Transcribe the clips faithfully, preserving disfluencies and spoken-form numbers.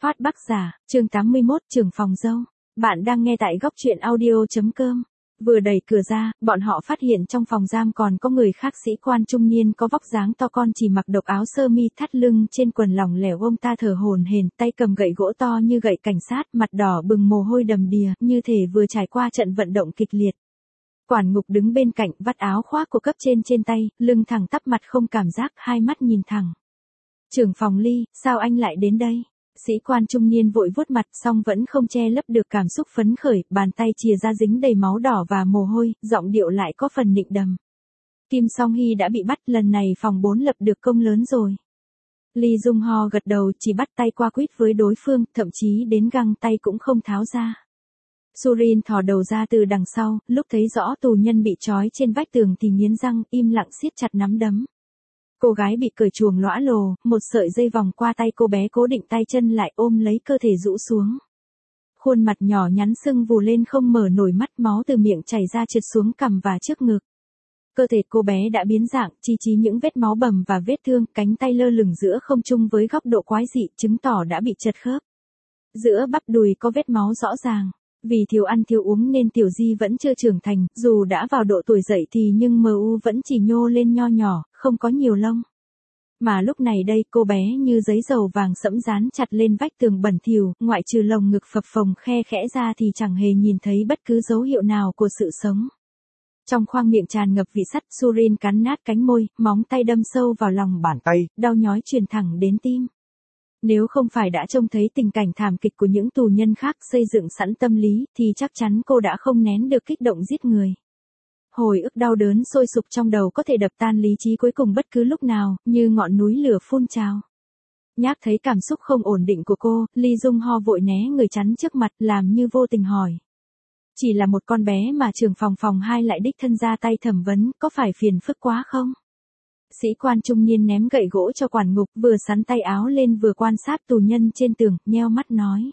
Phát Bắc Giả, chương tám mươi mốt, trưởng phòng dâu. Bạn đang nghe tại góc truyện audio.com. Vừa đẩy cửa ra, bọn họ phát hiện trong phòng giam còn có người khác. Sĩ quan trung niên có vóc dáng to con, chỉ mặc độc áo sơ mi thắt lưng, trên quần lỏng lẻo, ông ta thở hổn hển, tay cầm gậy gỗ to như gậy cảnh sát, mặt đỏ bừng mồ hôi đầm đìa, như thể vừa trải qua trận vận động kịch liệt. Quản ngục đứng bên cạnh, vắt áo khoác của cấp trên trên tay, lưng thẳng tắp, mặt không cảm giác, hai mắt nhìn thẳng. Trưởng phòng Ly, sao anh lại đến đây? Sĩ quan trung niên vội vuốt mặt, song vẫn không che lấp được cảm xúc phấn khởi, bàn tay chìa ra dính đầy máu đỏ và mồ hôi, giọng điệu lại có phần nịnh đầm. Kim Song Hy đã bị bắt, lần này phòng bốn lập được công lớn rồi. Lee Jung Ho gật đầu, chỉ bắt tay qua quýt với đối phương, thậm chí đến găng tay cũng không tháo ra. Surin thò đầu ra từ đằng sau, lúc thấy rõ tù nhân bị trói trên vách tường thì nghiến răng, im lặng siết chặt nắm đấm. Cô gái bị cởi chuồng lõa lồ, một sợi dây vòng qua tay cô bé cố định tay chân lại, ôm lấy cơ thể rũ xuống. Khuôn mặt nhỏ nhắn sưng vù lên không mở nổi mắt, máu từ miệng chảy ra trượt xuống cằm và trước ngực. Cơ thể cô bé đã biến dạng, chi chít những vết máu bầm và vết thương, cánh tay lơ lửng giữa không trung với góc độ quái dị, chứng tỏ đã bị chật khớp. Giữa bắp đùi có vết máu rõ ràng. Vì thiếu ăn thiếu uống nên Tiểu Di vẫn chưa trưởng thành, dù đã vào độ tuổi dậy thì nhưng mờ u vẫn chỉ nhô lên nho nhỏ, không có nhiều lông. Mà lúc này đây cô bé như giấy dầu vàng sẫm dán chặt lên vách tường bẩn thỉu, ngoại trừ lồng ngực phập phồng khe khẽ ra thì chẳng hề nhìn thấy bất cứ dấu hiệu nào của sự sống. Trong khoang miệng tràn ngập vị sắt, Surin cắn nát cánh môi, móng tay đâm sâu vào lòng bàn tay, đau nhói truyền thẳng đến tim. Nếu không phải đã trông thấy tình cảnh thảm kịch của những tù nhân khác xây dựng sẵn tâm lý, thì chắc chắn cô đã không nén được kích động giết người. Hồi ức đau đớn sôi sục trong đầu có thể đập tan lý trí cuối cùng bất cứ lúc nào, như ngọn núi lửa phun trào. Nhác thấy cảm xúc không ổn định của cô, Lee Jung Ho vội né người chắn trước mặt, làm như vô tình hỏi. Chỉ là một con bé mà trưởng phòng phòng hai lại đích thân ra tay thẩm vấn, có phải phiền phức quá không? Sĩ quan trung niên ném gậy gỗ cho quản ngục, vừa sắn tay áo lên vừa quan sát tù nhân trên tường, nheo mắt nói.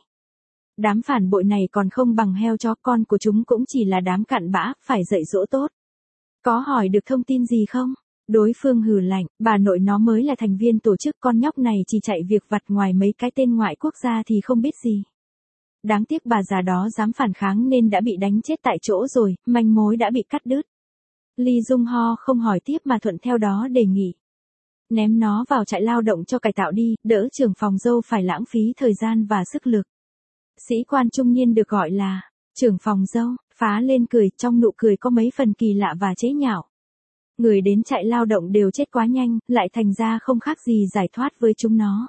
Đám phản bội này còn không bằng heo chó, con của chúng cũng chỉ là đám cặn bã, phải dạy dỗ tốt. Có hỏi được thông tin gì không? Đối phương hừ lạnh, bà nội nó mới là thành viên tổ chức, con nhóc này chỉ chạy việc vặt, ngoài mấy cái tên ngoại quốc gia thì không biết gì. Đáng tiếc bà già đó dám phản kháng nên đã bị đánh chết tại chỗ rồi, manh mối đã bị cắt đứt. Lee Jung Ho không hỏi tiếp mà thuận theo đó đề nghị. Ném nó vào trại lao động cho cải tạo đi, đỡ trưởng phòng dâu phải lãng phí thời gian và sức lực. Sĩ quan trung niên được gọi là trưởng phòng dâu, phá lên cười, trong nụ cười có mấy phần kỳ lạ và chế nhạo. Người đến trại lao động đều chết quá nhanh, lại thành ra không khác gì giải thoát với chúng nó.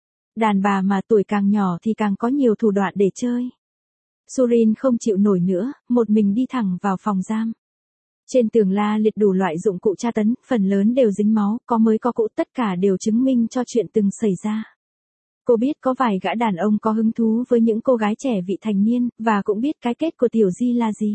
Đàn bà mà tuổi càng nhỏ thì càng có nhiều thủ đoạn để chơi. Surin không chịu nổi nữa, một mình đi thẳng vào phòng giam. Trên tường la liệt đủ loại dụng cụ tra tấn, phần lớn đều dính máu, có mới có cũ, tất cả đều chứng minh cho chuyện từng xảy ra. Cô biết có vài gã đàn ông có hứng thú với những cô gái trẻ vị thành niên, và cũng biết cái kết của Tiểu Di là gì.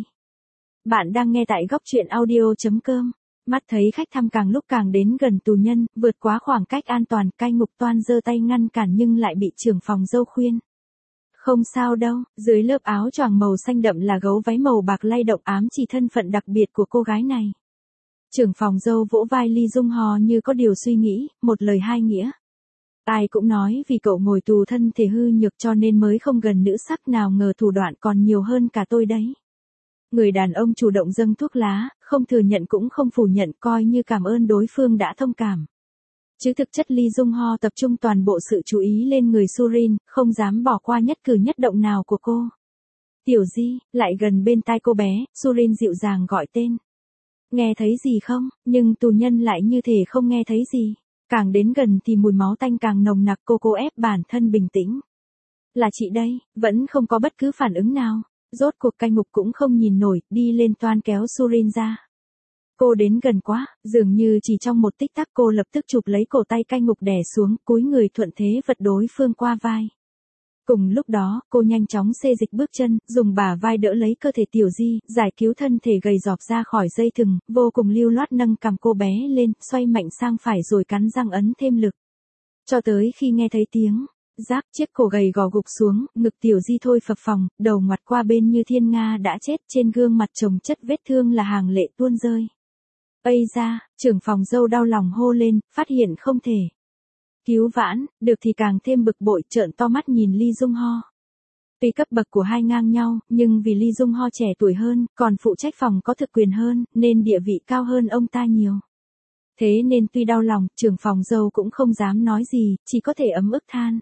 Bạn đang nghe tại góc truyện audio.com. Mắt thấy khách thăm càng lúc càng đến gần tù nhân, vượt quá khoảng cách an toàn, cai ngục toan giơ tay ngăn cản nhưng lại bị trưởng phòng dâu khuyên. Không sao đâu, dưới lớp áo choàng màu xanh đậm là gấu váy màu bạc lay động ám chỉ thân phận đặc biệt của cô gái này. Trưởng phòng dâu vỗ vai Lee Jung Ho như có điều suy nghĩ, một lời hai nghĩa. Ai cũng nói vì cậu ngồi tù thân thể hư nhược cho nên mới không gần nữ sắc, nào ngờ thủ đoạn còn nhiều hơn cả tôi đấy. Người đàn ông chủ động dâng thuốc lá, không thừa nhận cũng không phủ nhận, coi như cảm ơn đối phương đã thông cảm. Chứ thực chất Lee Jung Ho tập trung toàn bộ sự chú ý lên người Surin, không dám bỏ qua nhất cử nhất động nào của cô. Tiểu Di, lại gần bên tai cô bé, Surin dịu dàng gọi tên. Nghe thấy gì không? Nhưng tù nhân lại như thể không nghe thấy gì. Càng đến gần thì mùi máu tanh càng nồng nặc, cô cố ép bản thân bình tĩnh. Là chị đây, vẫn không có bất cứ phản ứng nào. Rốt cuộc cai ngục cũng không nhìn nổi, đi lên toan kéo Surin ra. Cô đến gần quá, dường như chỉ trong một tích tắc cô lập tức chụp lấy cổ tay cai ngục đè xuống, cúi người thuận thế vật đối phương qua vai. Cùng lúc đó, cô nhanh chóng xê dịch bước chân, dùng bả vai đỡ lấy cơ thể Tiểu Di, giải cứu thân thể gầy rọp ra khỏi dây thừng, vô cùng lưu loát nâng cằm cô bé lên, xoay mạnh sang phải rồi cắn răng ấn thêm lực. Cho tới khi nghe thấy tiếng rác, chiếc cổ gầy gò gục xuống, ngực Tiểu Di thôi phập phồng, đầu ngoặt qua bên như thiên nga đã chết, trên gương mặt chồng chất vết thương là hàng lệ tuôn rơi. Ây da, trưởng phòng dâu đau lòng hô lên, phát hiện không thể. Cứu vãn, được thì càng thêm bực bội trợn to mắt nhìn Lee Jung Ho. Tuy cấp bậc của hai ngang nhau, nhưng vì Lee Jung Ho trẻ tuổi hơn, còn phụ trách phòng có thực quyền hơn, nên địa vị cao hơn ông ta nhiều. Thế nên tuy đau lòng, trưởng phòng dâu cũng không dám nói gì, chỉ có thể ấm ức than.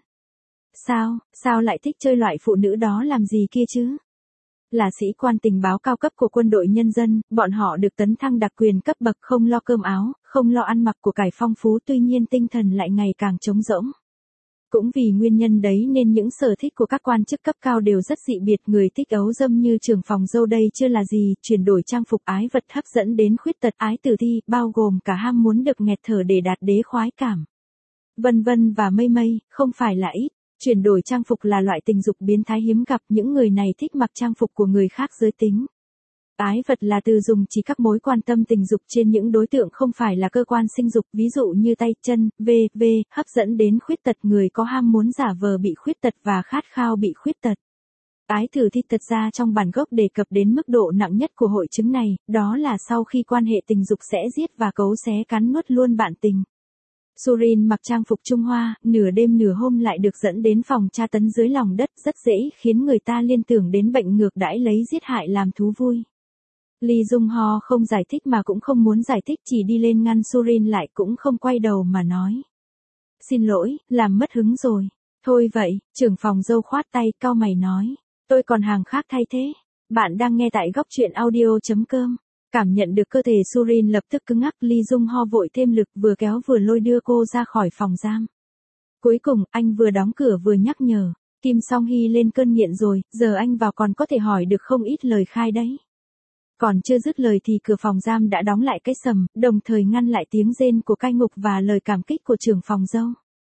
Sao, sao lại thích chơi loại phụ nữ đó làm gì kia chứ? Là sĩ quan tình báo cao cấp của quân đội nhân dân, bọn họ được tấn thăng đặc quyền cấp bậc không lo cơm áo, không lo ăn mặc của cải phong phú, tuy nhiên tinh thần lại ngày càng trống rỗng. Cũng vì nguyên nhân đấy nên những sở thích của các quan chức cấp cao đều rất dị biệt, người thích ấu dâm như trưởng phòng dâu đây chưa là gì, chuyển đổi trang phục ái vật hấp dẫn đến khuyết tật ái tử thi, bao gồm cả ham muốn được nghẹt thở để đạt đế khoái cảm. Vân vân và mây mây, không phải là ít. Chuyển đổi trang phục là loại tình dục biến thái hiếm gặp, những người này thích mặc trang phục của người khác giới tính. Ái vật là từ dùng chỉ các mối quan tâm tình dục trên những đối tượng không phải là cơ quan sinh dục, ví dụ như tay, chân, vân vân, hấp dẫn đến khuyết tật, người có ham muốn giả vờ bị khuyết tật và khát khao bị khuyết tật. Ái tử thi thật ra trong bản gốc đề cập đến mức độ nặng nhất của hội chứng này, đó là sau khi quan hệ tình dục sẽ giết và cấu xé cắn nuốt luôn bạn tình. Surin mặc trang phục Trung Hoa, nửa đêm nửa hôm lại được dẫn đến phòng tra tấn dưới lòng đất, rất dễ khiến người ta liên tưởng đến bệnh ngược đãi lấy giết hại làm thú vui. Lee Jung Ho không giải thích mà cũng không muốn giải thích, chỉ đi lên ngăn Surin lại, cũng không quay đầu mà nói. Xin lỗi, làm mất hứng rồi. Thôi vậy, trưởng phòng dâu khoát tay, cau mày nói. Tôi còn hàng khác thay thế. Bạn đang nghe tại góc truyện audio chấm com. Cảm nhận được cơ thể Surin lập tức cứng ngắc, Lee Jung Ho vội thêm lực, vừa kéo vừa lôi đưa cô ra khỏi phòng giam. Cuối cùng, anh vừa đóng cửa vừa nhắc nhở. Kim Song Hee lên cơn nghiện rồi, giờ anh vào còn có thể hỏi được không ít lời khai đấy. Còn chưa dứt lời thì cửa phòng giam đã đóng lại cái sầm, đồng thời ngăn lại tiếng rên của cai ngục và lời cảm kích của trưởng phòng dâu.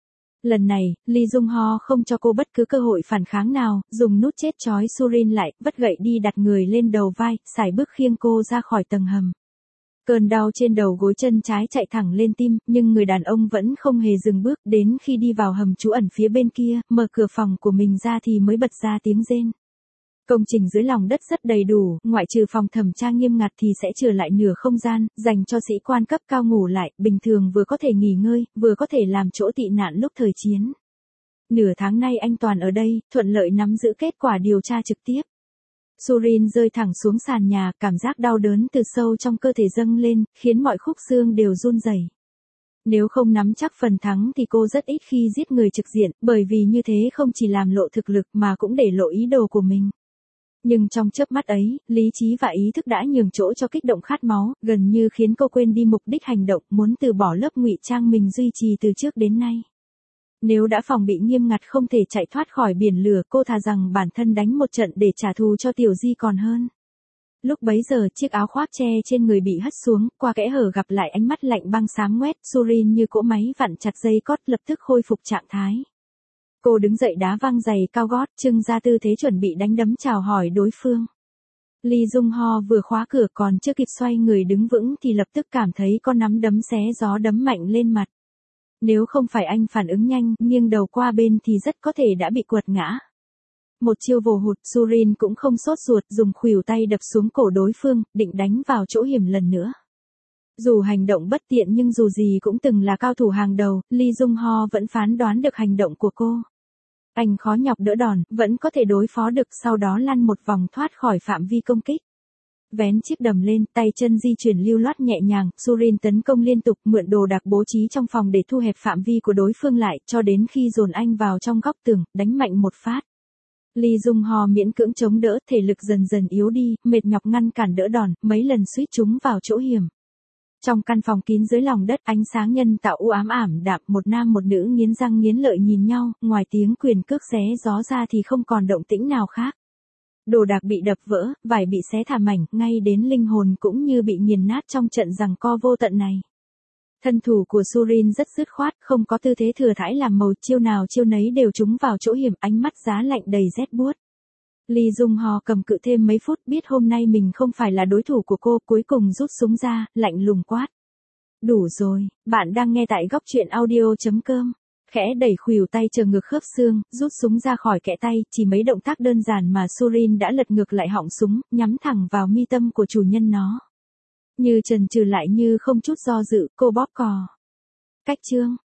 Lần này, Lee Jung Ho không cho cô bất cứ cơ hội phản kháng nào, dùng nút chết trói Surin lại, vất gậy đi đặt người lên đầu vai, sải bước khiêng cô ra khỏi tầng hầm. Cơn đau trên đầu gối chân trái chạy thẳng lên tim, nhưng người đàn ông vẫn không hề dừng bước, đến khi đi vào hầm trú ẩn phía bên kia, mở cửa phòng của mình ra thì mới bật ra tiếng rên. Công trình dưới lòng đất rất đầy đủ, ngoại trừ phòng thẩm tra nghiêm ngặt thì sẽ chừa lại nửa không gian, dành cho sĩ quan cấp cao ngủ lại, bình thường vừa có thể nghỉ ngơi, vừa có thể làm chỗ tị nạn lúc thời chiến. Nửa tháng nay anh toàn ở đây, thuận lợi nắm giữ kết quả điều tra trực tiếp. Surin rơi thẳng xuống sàn nhà, cảm giác đau đớn từ sâu trong cơ thể dâng lên, khiến mọi khúc xương đều run rẩy. Nếu không nắm chắc phần thắng thì cô rất ít khi giết người trực diện, bởi vì như thế không chỉ làm lộ thực lực mà cũng để lộ ý đồ của mình. Nhưng trong chớp mắt ấy, lý trí và ý thức đã nhường chỗ cho kích động khát máu, gần như khiến cô quên đi mục đích hành động, muốn từ bỏ lớp ngụy trang mình duy trì từ trước đến nay. Nếu đã phòng bị nghiêm ngặt không thể chạy thoát khỏi biển lửa, cô thà rằng bản thân đánh một trận để trả thù cho Tiểu Di còn hơn. Lúc bấy giờ, chiếc áo khoác che trên người bị hất xuống, qua kẽ hở gặp lại ánh mắt lạnh băng xám ngoét, Surin như cỗ máy vặn chặt dây cót lập tức khôi phục trạng thái. Cô đứng dậy đá văng giày cao gót, trưng ra tư thế chuẩn bị đánh đấm chào hỏi đối phương. Lee Jung Ho vừa khóa cửa còn chưa kịp xoay người đứng vững thì lập tức cảm thấy con nắm đấm xé gió đấm mạnh lên mặt. Nếu không phải anh phản ứng nhanh, nghiêng đầu qua bên thì rất có thể đã bị quật ngã. Một chiêu vồ hụt, Surin cũng không sốt ruột, dùng khuỷu tay đập xuống cổ đối phương, định đánh vào chỗ hiểm lần nữa. Dù hành động bất tiện nhưng dù gì cũng từng là cao thủ hàng đầu, Lee Jung Ho vẫn phán đoán được hành động của cô. Anh khó nhọc đỡ đòn, vẫn có thể đối phó được, sau đó lăn một vòng thoát khỏi phạm vi công kích. Vén chiếc đầm lên, tay chân di chuyển lưu loát nhẹ nhàng, Surin tấn công liên tục, mượn đồ đạc bố trí trong phòng để thu hẹp phạm vi của đối phương lại, cho đến khi dồn anh vào trong góc tường, đánh mạnh một phát. Lee Jung Ho miễn cưỡng chống đỡ, thể lực dần dần yếu đi, mệt nhọc ngăn cản đỡ đòn, mấy lần suýt trúng vào chỗ hiểm. Trong căn phòng kín dưới lòng đất, ánh sáng nhân tạo u ám ảm đạm, một nam một nữ nghiến răng nghiến lợi nhìn nhau, ngoài tiếng quyền cước xé gió ra thì không còn động tĩnh nào khác. Đồ đạc bị đập vỡ, vải bị xé thả mảnh, ngay đến linh hồn cũng như bị nghiền nát trong trận giằng co vô tận này. Thân thủ của Surin rất dứt khoát, không có tư thế thừa thãi làm màu, chiêu nào chiêu nấy đều trúng vào chỗ hiểm, ánh mắt giá lạnh đầy rét buốt. Lee Jung Ho cầm cự thêm mấy phút, biết hôm nay mình không phải là đối thủ của cô, cuối cùng rút súng ra, lạnh lùng quát. Đủ rồi, bạn đang nghe tại góc truyện audio chấm com. Khẽ đẩy khuỷu tay chờ ngược khớp xương, rút súng ra khỏi kẽ tay, chỉ mấy động tác đơn giản mà Surin đã lật ngược lại họng súng, nhắm thẳng vào mi tâm của chủ nhân nó. Như chần chừ lại như không chút do dự, cô bóp cò. Cách chương.